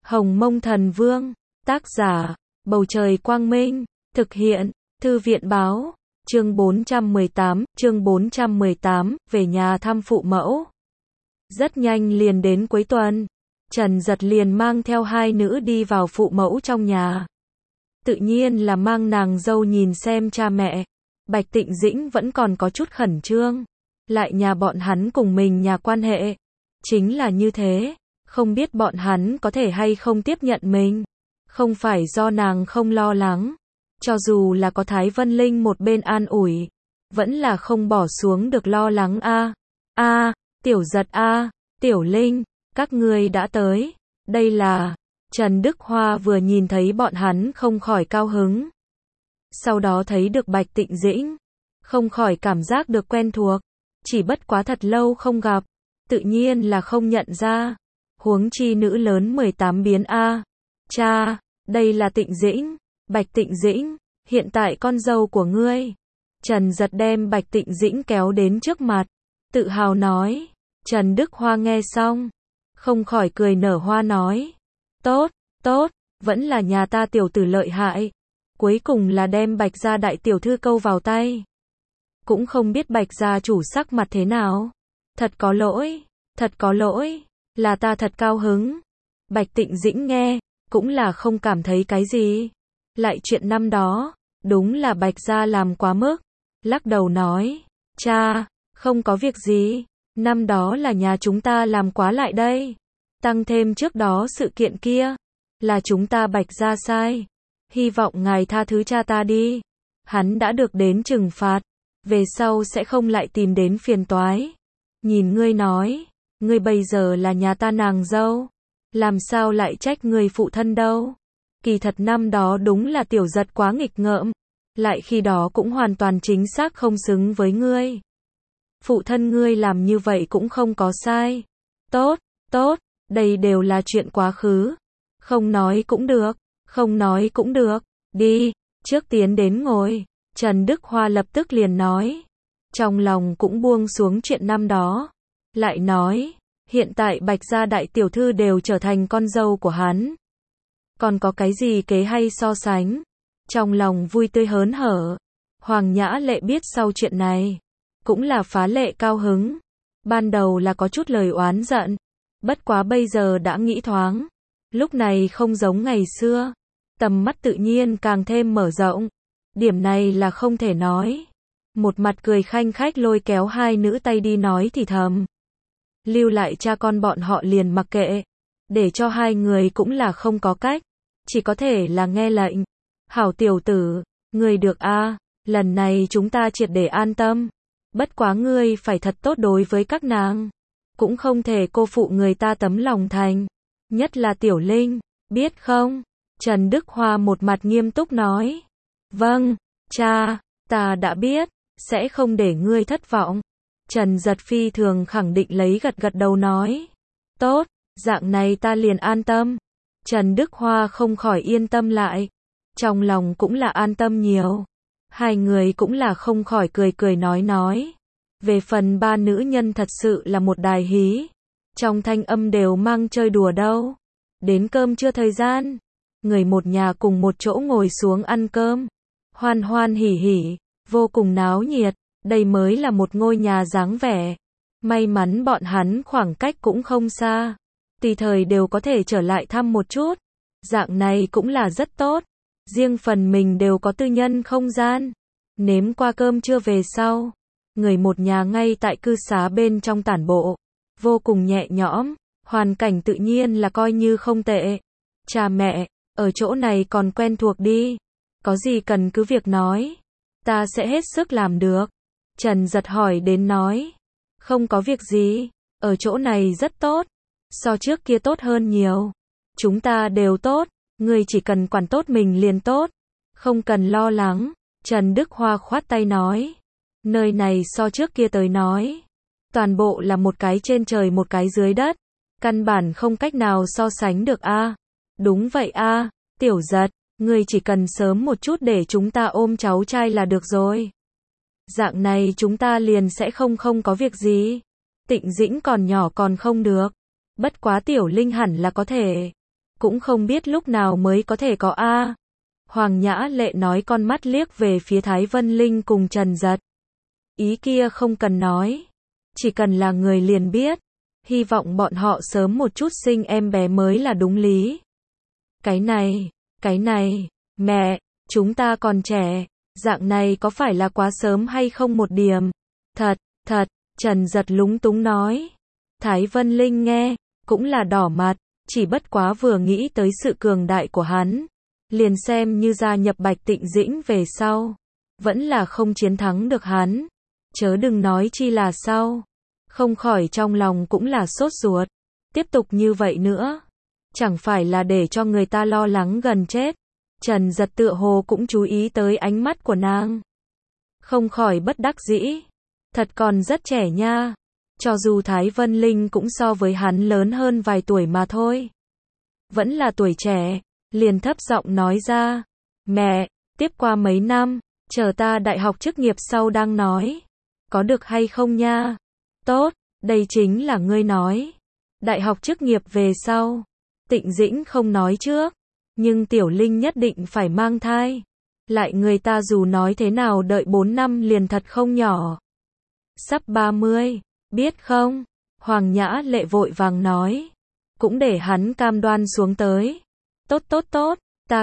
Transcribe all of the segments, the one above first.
Hồng Mông Thần Vương, tác giả, Bầu Trời Quang Minh, thực hiện, Thư viện Báo, chương 418, về nhà thăm phụ mẫu. Rất nhanh liền đến cuối tuần, Trần Dật liền mang theo hai nữ đi vào phụ mẫu trong nhà. Tự nhiên là mang nàng dâu nhìn xem cha mẹ. Bạch Tịnh Dĩnh vẫn còn có chút khẩn trương, lại nhà bọn hắn cùng mình nhà quan hệ, chính là như thế, không biết bọn hắn có thể hay không tiếp nhận mình. Không phải do nàng không lo lắng, cho dù là có Thái Vân Linh một bên an ủi, vẫn là không bỏ xuống được lo lắng a. Tiểu Dật a, Tiểu Linh, các ngươi đã tới. Đây là, Trần Đức Hoa vừa nhìn thấy bọn hắn không khỏi cao hứng. Sau đó thấy được Bạch Tịnh Dĩnh, không khỏi cảm giác được quen thuộc, chỉ bất quá thật lâu không gặp, tự nhiên là không nhận ra. Huống chi nữ lớn 18 biến a. Cha, đây là Tịnh Dĩnh, Bạch Tịnh Dĩnh, hiện tại con dâu của ngươi. Trần Dật đem Bạch Tịnh Dĩnh kéo đến trước mặt, tự hào nói. Trần Đức Hoa nghe xong, không khỏi cười nở hoa nói. Tốt, tốt, vẫn là nhà ta tiểu tử lợi hại. Cuối cùng là đem Bạch gia đại tiểu thư câu vào tay. Cũng không biết Bạch gia chủ sắc mặt thế nào. Thật có lỗi, là ta thật cao hứng. Bạch Tịnh Dĩnh nghe, cũng là không cảm thấy cái gì. Lại chuyện năm đó, đúng là Bạch gia làm quá mức. Lắc đầu nói, cha, không có việc gì. Năm đó là nhà chúng ta làm quá lại đây. Tăng thêm trước đó sự kiện kia, là chúng ta Bạch gia sai. Hy vọng ngài tha thứ cha ta đi. Hắn đã được đến trừng phạt, về sau sẽ không lại tìm đến phiền toái. Nhìn ngươi nói, ngươi bây giờ là nhà ta nàng dâu, làm sao lại trách người phụ thân đâu. Kỳ thật năm đó đúng là Tiểu Dật quá nghịch ngợm, lại khi đó cũng hoàn toàn chính xác không xứng với ngươi. Phụ thân ngươi làm như vậy cũng không có sai. Tốt, đây đều là chuyện quá khứ. Không nói cũng được, đi, trước tiến đến ngồi. Trần Đức Hoa lập tức liền nói, trong lòng cũng buông xuống chuyện năm đó. Lại nói, hiện tại Bạch gia đại tiểu thư đều trở thành con dâu của hắn. Còn có cái gì kế hay so sánh? Trong lòng vui tươi hớn hở. Hoàng Nhã Lệ biết sau chuyện này, cũng là phá lệ cao hứng. Ban đầu là có chút lời oán giận, bất quá bây giờ đã nghĩ thoáng. Lúc này không giống ngày xưa, tầm mắt tự nhiên càng thêm mở rộng. Điểm này là không thể nói. Một mặt cười khanh khách lôi kéo hai nữ tay đi nói thì thầm. Lưu lại cha con bọn họ liền mặc kệ, để cho hai người cũng là không có cách, chỉ có thể là nghe lệnh. Hảo tiểu tử, ngươi được a, lần này chúng ta triệt để an tâm. Bất quá ngươi phải thật tốt đối với các nàng, cũng không thể cô phụ người ta tấm lòng thành, nhất là Tiểu Linh, biết không? Trần Đức Hoa một mặt nghiêm túc nói. Vâng, cha, ta đã biết, sẽ không để ngươi thất vọng. Trần Dật phi thường khẳng định lấy gật đầu nói. Tốt, dạng này ta liền an tâm. Trần Đức Hoa không khỏi yên tâm lại, trong lòng cũng là an tâm nhiều. Hai người cũng là không khỏi cười nói. Về phần ba nữ nhân thật sự là một đài hí, trong thanh âm đều mang chơi đùa đâu. Đến cơm trưa thời gian, người một nhà cùng một chỗ ngồi xuống ăn cơm, hoan hoan hỉ hỉ, vô cùng náo nhiệt. Đây mới là một ngôi nhà dáng vẻ. May mắn bọn hắn khoảng cách cũng không xa, tùy thời đều có thể trở lại thăm một chút. Dạng này cũng là rất tốt. Riêng phần mình đều có tư nhân không gian. Nếm qua cơm trưa về sau, người một nhà ngay tại cư xá bên trong tản bộ, vô cùng nhẹ nhõm, hoàn cảnh tự nhiên là coi như không tệ. Cha mẹ, ở chỗ này còn quen thuộc đi, có gì cần cứ việc nói, ta sẽ hết sức làm được. Trần Dật hỏi đến nói, không có việc gì, ở chỗ này rất tốt, so trước kia tốt hơn nhiều. Chúng ta đều tốt, ngươi chỉ cần quản tốt mình liền tốt, không cần lo lắng. Trần Đức Hoa khoát tay nói, nơi này so trước kia tới nói, toàn bộ là một cái trên trời một cái dưới đất, căn bản không cách nào so sánh được a. Đúng vậy a, Tiểu Dật, ngươi chỉ cần sớm một chút để chúng ta ôm cháu trai là được rồi. Dạng này chúng ta liền sẽ không có việc gì. Tịnh Dĩnh còn nhỏ còn không được, bất quá Tiểu Linh hẳn là có thể. cũng không biết lúc nào mới có thể có a. Hoàng Nhã Lệ nói, con mắt liếc về phía Thái Vân Linh cùng Trần Dật. Ý kia không cần nói, chỉ cần là người liền biết, hy vọng bọn họ sớm một chút sinh em bé mới là đúng lý. Cái này, mẹ, chúng ta còn trẻ, dạng này có phải là quá sớm hay không một điểm? Thật, Trần Dật lúng túng nói. Thái Vân Linh nghe, cũng là đỏ mặt, chỉ bất quá vừa nghĩ tới sự cường đại của hắn, liền xem như gia nhập Bạch Tịnh Dĩnh về sau, vẫn là không chiến thắng được hắn, chớ đừng nói chi là sau. Không khỏi trong lòng cũng là sốt ruột, tiếp tục như vậy nữa, chẳng phải là để cho người ta lo lắng gần chết. Trần Dật tựa hồ cũng chú ý tới ánh mắt của nàng, không khỏi bất đắc dĩ, thật còn rất trẻ nha, cho dù Thái Vân Linh cũng so với hắn lớn hơn vài tuổi mà thôi, vẫn là tuổi trẻ, liền thấp giọng nói ra, mẹ, tiếp qua mấy năm, chờ ta đại học chức nghiệp sau đang nói, có được hay không nha? Tốt, đây chính là ngươi nói, đại học chức nghiệp về sau. Tịnh Dĩnh không nói trước, nhưng Tiểu Linh nhất định phải mang thai, lại người ta dù nói thế nào đợi 4 năm liền thật không nhỏ. Sắp 30, biết không? Hoàng Nhã Lệ vội vàng nói, cũng để hắn cam đoan xuống tới. Tốt, ta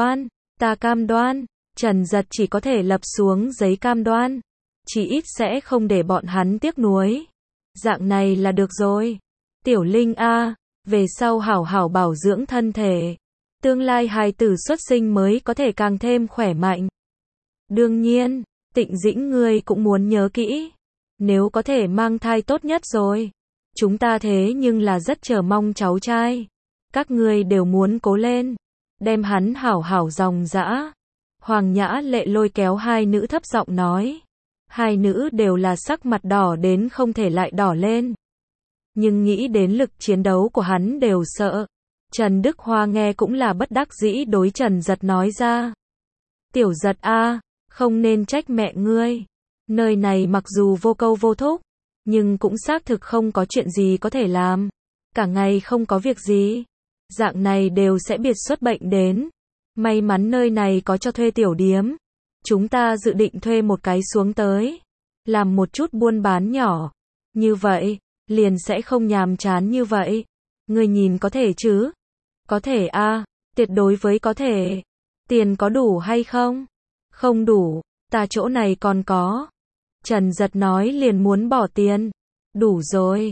cam đoan. Trần Dật chỉ có thể lập xuống giấy cam đoan, chỉ ít sẽ không để bọn hắn tiếc nuối. Dạng này là được rồi. Tiểu Linh a, về sau hảo hảo bảo dưỡng thân thể, tương lai hài tử xuất sinh mới có thể càng thêm khỏe mạnh. Đương nhiên, Tịnh Dĩnh ngươi cũng muốn nhớ kỹ, nếu có thể mang thai tốt nhất rồi. Chúng ta thế nhưng là rất chờ mong cháu trai, các ngươi đều muốn cố lên, đem hắn hảo hảo dòng dã. Hoàng Nhã Lệ lôi kéo hai nữ thấp giọng nói, hai nữ đều là sắc mặt đỏ đến không thể lại đỏ lên, nhưng nghĩ đến lực chiến đấu của hắn đều sợ. Trần Đức Hoa nghe cũng là bất đắc dĩ đối Trần Dật nói ra, Tiểu Dật a, không nên trách mẹ ngươi, nơi này mặc dù vô câu vô thúc, nhưng cũng xác thực không có chuyện gì có thể làm, cả ngày không có việc gì, dạng này đều sẽ biệt xuất bệnh đến. May mắn nơi này có cho thuê tiểu điếm, chúng ta dự định thuê một cái xuống tới, làm một chút buôn bán nhỏ, như vậy, liền sẽ không nhàm chán như vậy. Ngươi nhìn có thể chứ? Có thể a, tuyệt đối với có thể. Tiền có đủ hay không? Không đủ, ta chỗ này còn có. Trần Dật nói liền muốn bỏ tiền. Đủ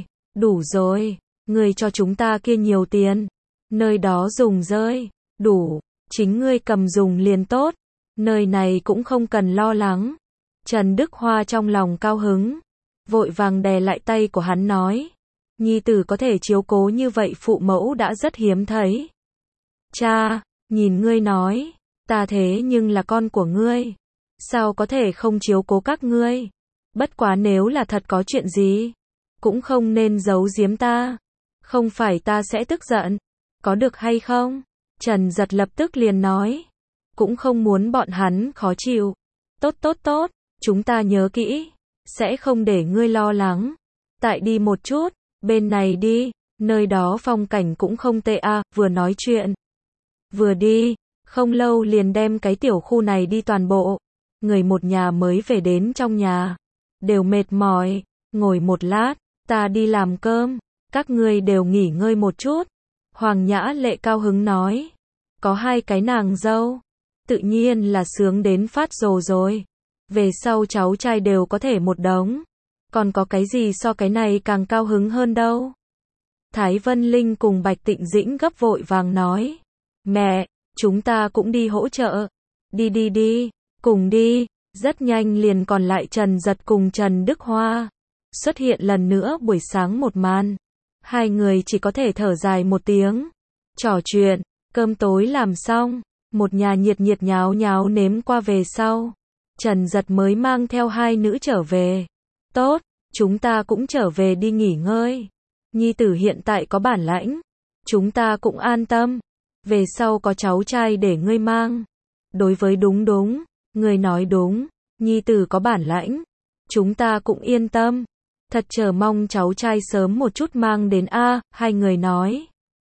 rồi, ngươi cho chúng ta kia nhiều tiền, nơi đó dùng rơi, đủ, chính ngươi cầm dùng liền tốt, nơi này cũng không cần lo lắng. Trần Đức Hoa trong lòng cao hứng, vội vàng đè lại tay của hắn nói, nhi tử có thể chiếu cố như vậy phụ mẫu đã rất hiếm thấy. Cha, nhìn ngươi nói, ta thế nhưng là con của ngươi, sao có thể không chiếu cố các ngươi, bất quá nếu là thật có chuyện gì, cũng không nên giấu giếm ta, không phải ta sẽ tức giận, có được hay không? Trần Dật lập tức liền nói, cũng không muốn bọn hắn khó chịu. Tốt, chúng ta nhớ kỹ, sẽ không để ngươi lo lắng. Tại đi một chút, bên này đi, nơi đó phong cảnh cũng không tệ a. Vừa nói chuyện, vừa đi, không lâu liền đem cái tiểu khu này đi toàn bộ. Người một nhà mới về đến trong nhà, đều mệt mỏi, ngồi một lát, ta đi làm cơm, các ngươi đều nghỉ ngơi một chút. Hoàng Nhã Lệ cao hứng nói, có hai cái nàng dâu, tự nhiên là sướng đến phát rồ rồi. Về sau cháu trai đều có thể một đống, còn có cái gì so cái này càng cao hứng hơn đâu. Thái Vân Linh cùng Bạch Tịnh Dĩnh gấp vội vàng nói, mẹ, chúng ta cũng đi hỗ trợ. Đi, cùng đi. Rất nhanh liền còn lại Trần Dật cùng Trần Đức Hoa. Xuất hiện lần nữa buổi sáng một màn. Hai người chỉ có thể thở dài một tiếng. Trò chuyện, cơm tối làm xong, một nhà nhiệt nháo nháo nếm qua về sau. Trần Dật mới mang theo hai nữ trở về. Tốt, chúng ta cũng trở về đi nghỉ ngơi. Nhi tử hiện tại có bản lãnh, chúng ta cũng an tâm. Về sau có cháu trai để ngươi mang. Đối với đúng, ngươi nói đúng, nhi tử có bản lãnh, chúng ta cũng yên tâm. Thật chờ mong cháu trai sớm một chút mang đến a. Hai người nói.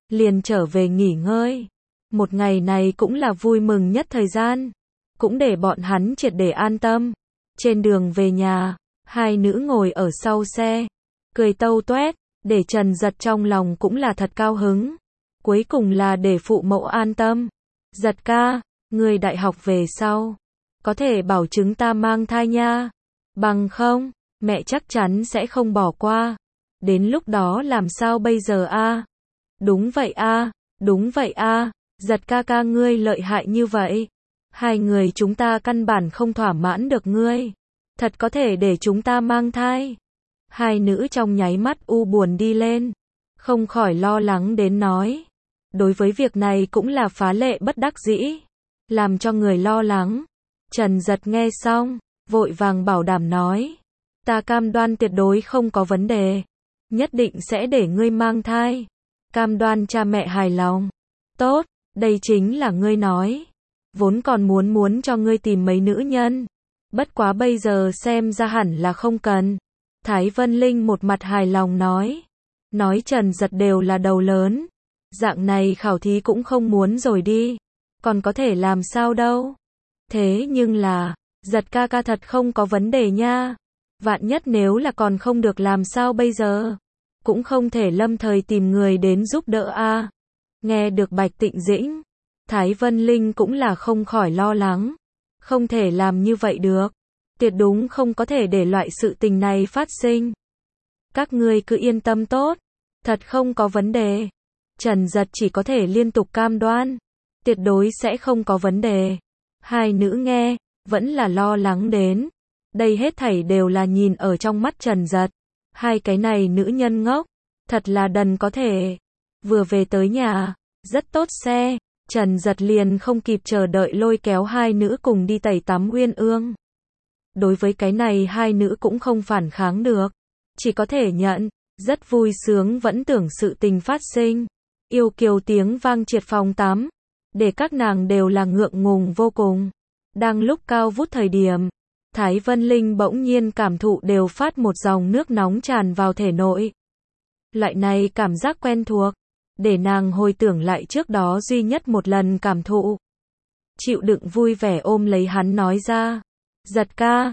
liền trở về nghỉ ngơi. Một ngày này cũng là vui mừng nhất thời gian, cũng để bọn hắn triệt để an tâm. Trên đường về nhà, hai nữ ngồi ở sau xe, cười tâu toét, để Trần Giật trong lòng cũng là thật cao hứng. Cuối cùng là để phụ mẫu an tâm. Giật ca, người đại học về sau, có thể bảo chứng ta mang thai nha. Bằng không, mẹ chắc chắn sẽ không bỏ qua. Đến lúc đó làm sao bây giờ a? Đúng vậy a, đúng vậy a, Giật ca ca ngươi lợi hại như vậy. Hai người chúng ta căn bản không thỏa mãn được ngươi. Thật có thể để chúng ta mang thai. Hai nữ trong nháy mắt u buồn đi lên, không khỏi lo lắng đến nói. Đối với việc này cũng là phá lệ bất đắc dĩ, làm cho người lo lắng. Trần Giật nghe xong, vội vàng bảo đảm nói. Ta cam đoan tuyệt đối không có vấn đề. Nhất định sẽ để ngươi mang thai. Cam đoan cha mẹ hài lòng. Tốt, đây chính là ngươi nói. Vốn còn muốn cho ngươi tìm mấy nữ nhân. Bất quá bây giờ xem ra hẳn là không cần. Thái Vân Linh một mặt hài lòng nói. Nói Trần Giật đều là đầu lớn. Dạng này khảo thí cũng không muốn rồi đi. Còn có thể làm sao đâu. Thế nhưng là, Giật ca ca thật không có vấn đề nha. Vạn nhất nếu là còn không được làm sao bây giờ. Cũng không thể lâm thời tìm người đến giúp đỡ a. Nghe được Bạch Tịnh Dĩnh, Thái Vân Linh cũng là không khỏi lo lắng. Không thể làm như vậy được. Tuyệt đúng không có thể để loại sự tình này phát sinh. Các ngươi cứ yên tâm tốt. Thật không có vấn đề. Trần Giật chỉ có thể liên tục cam đoan. Tuyệt đối sẽ không có vấn đề. Hai nữ nghe, vẫn là lo lắng đến. Đây hết thảy đều là nhìn ở trong mắt Trần Giật. Hai cái này nữ nhân ngốc. Thật là đần có thể. Vừa về tới nhà, rất tốt xe. Trần Giật liền không kịp chờ đợi lôi kéo hai nữ cùng đi tẩy tắm Uyên Ương. Đối với cái này hai nữ cũng không phản kháng được. Chỉ có thể nhận. Rất vui sướng vẫn tưởng sự tình phát sinh. Yêu kiều tiếng vang triệt phòng tắm. Để các nàng đều là ngượng ngùng vô cùng. Đang lúc cao vút thời điểm, Thái Vân Linh bỗng nhiên cảm thụ đều phát một dòng nước nóng tràn vào thể nội. Loại này cảm giác quen thuộc, để nàng hồi tưởng lại trước đó duy nhất một lần cảm thụ. Chịu đựng vui vẻ ôm lấy hắn nói ra. Giật ca,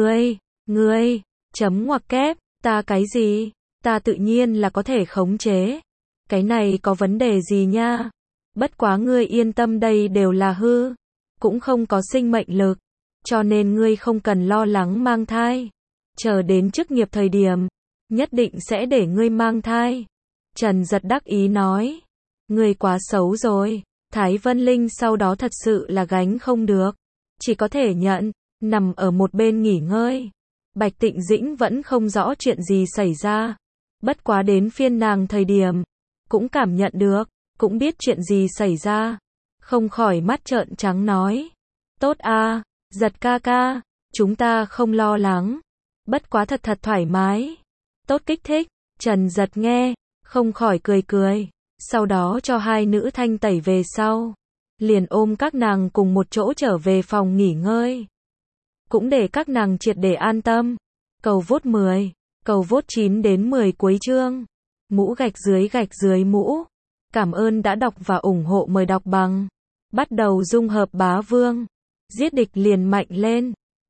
ngươi, chấm ngoặc kép, ta cái gì? Ta tự nhiên là có thể khống chế. Cái này có vấn đề gì nha? Bất quá ngươi yên tâm đây đều là hư. Cũng không có sinh mệnh lực. Cho nên ngươi không cần lo lắng mang thai. Chờ đến chức nghiệp thời điểm, nhất định sẽ để ngươi mang thai. Trần Giật đắc ý nói. Ngươi quá xấu rồi. Thái Vân Linh sau đó thật sự là gánh không được. Chỉ có thể nhận, nằm ở một bên nghỉ ngơi. Bạch Tịnh Dĩnh vẫn không rõ chuyện gì xảy ra. Bất quá đến phiên nàng thời điểm, cũng cảm nhận được, cũng biết chuyện gì xảy ra. Không khỏi mắt trợn trắng nói. Tốt a, Giật ca ca, chúng ta không lo lắng. Bất quá thật thoải mái. Tốt kích thích. Trần Giật nghe, không khỏi cười. Sau đó cho hai nữ thanh tẩy về sau. Liền ôm các nàng cùng một chỗ trở về phòng nghỉ ngơi. Cũng để các nàng triệt để an tâm. Cầu vote 10, cầu vote 9 đến 10 cuối chương. Mũ gạch dưới mũ. Cảm ơn đã đọc và ủng hộ, mời đọc bằng. Bắt đầu dung hợp bá vương. Giết địch liền mạnh lên.